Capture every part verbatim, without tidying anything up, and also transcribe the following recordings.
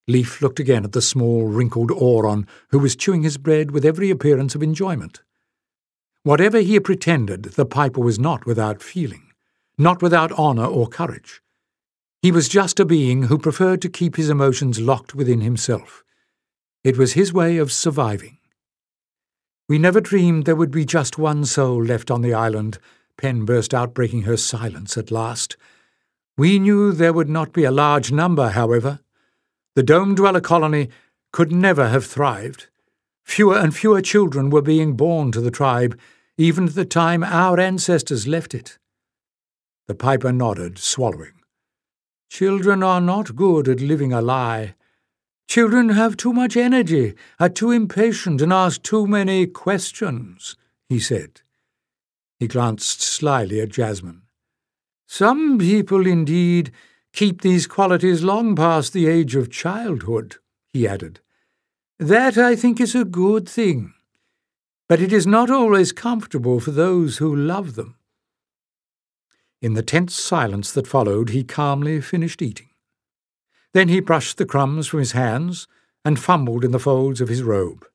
Leif looked again at the small, wrinkled Auron, who was chewing his bread with every appearance of enjoyment. Whatever he had pretended, the piper was not without feeling, not without honour or courage. He was just a being who preferred to keep his emotions locked within himself. It was his way of surviving. "We never dreamed there would be just one soul left on the island," Pen burst out, breaking her silence at last. "We knew there would not be a large number, however. The Dome-Dweller colony could never have thrived. Fewer and fewer children were being born to the tribe, even at the time our ancestors left it." The piper nodded, swallowing. "Children are not good at living a lie. Children have too much energy, are too impatient, and ask too many questions," he said. He glanced slyly at Jasmine. "Some people, indeed, keep these qualities long past the age of childhood," he added. "That, I think, is a good thing. But it is not always comfortable for those who love them." In the tense silence that followed, he calmly finished eating. Then he brushed the crumbs from his hands and fumbled in the folds of his robe.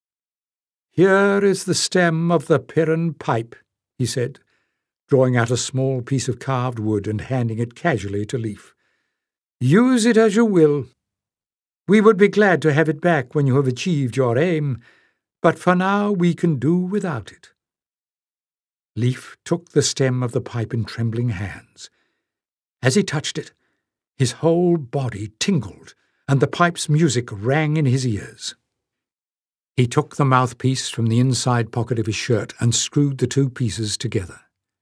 "Here is the stem of the Piran pipe," he said, drawing out a small piece of carved wood and handing it casually to Leif. "Use it as you will. We would be glad to have it back when you have achieved your aim, but for now we can do without it." Leif took the stem of the pipe in trembling hands. As he touched it, his whole body tingled, and the pipe's music rang in his ears. He took the mouthpiece from the inside pocket of his shirt and screwed the two pieces together.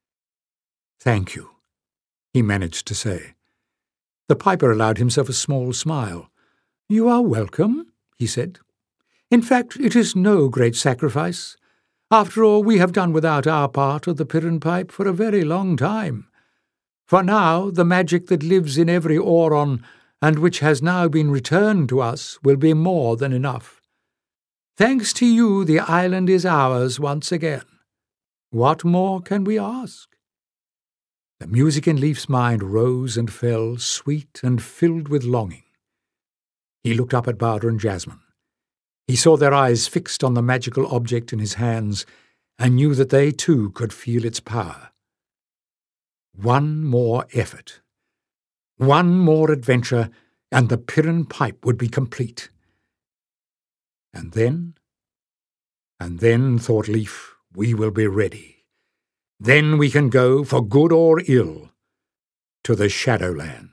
"Thank you," he managed to say. The piper allowed himself a small smile. "You are welcome," he said. "In fact, it is no great sacrifice. After all, we have done without our part of the Piran pipe for a very long time. For now, the magic that lives in every Auron, and which has now been returned to us, will be more than enough. Thanks to you, the island is ours once again. What more can we ask?" The music in Leif's mind rose and fell, sweet and filled with longing. He looked up at Barbara and Jasmine. He saw their eyes fixed on the magical object in his hands, and knew that they too could feel its power. One more effort, one more adventure, and the Piran pipe would be complete. And then, and then, thought Leif, we will be ready. Then we can go, for good or ill, to the Shadowlands.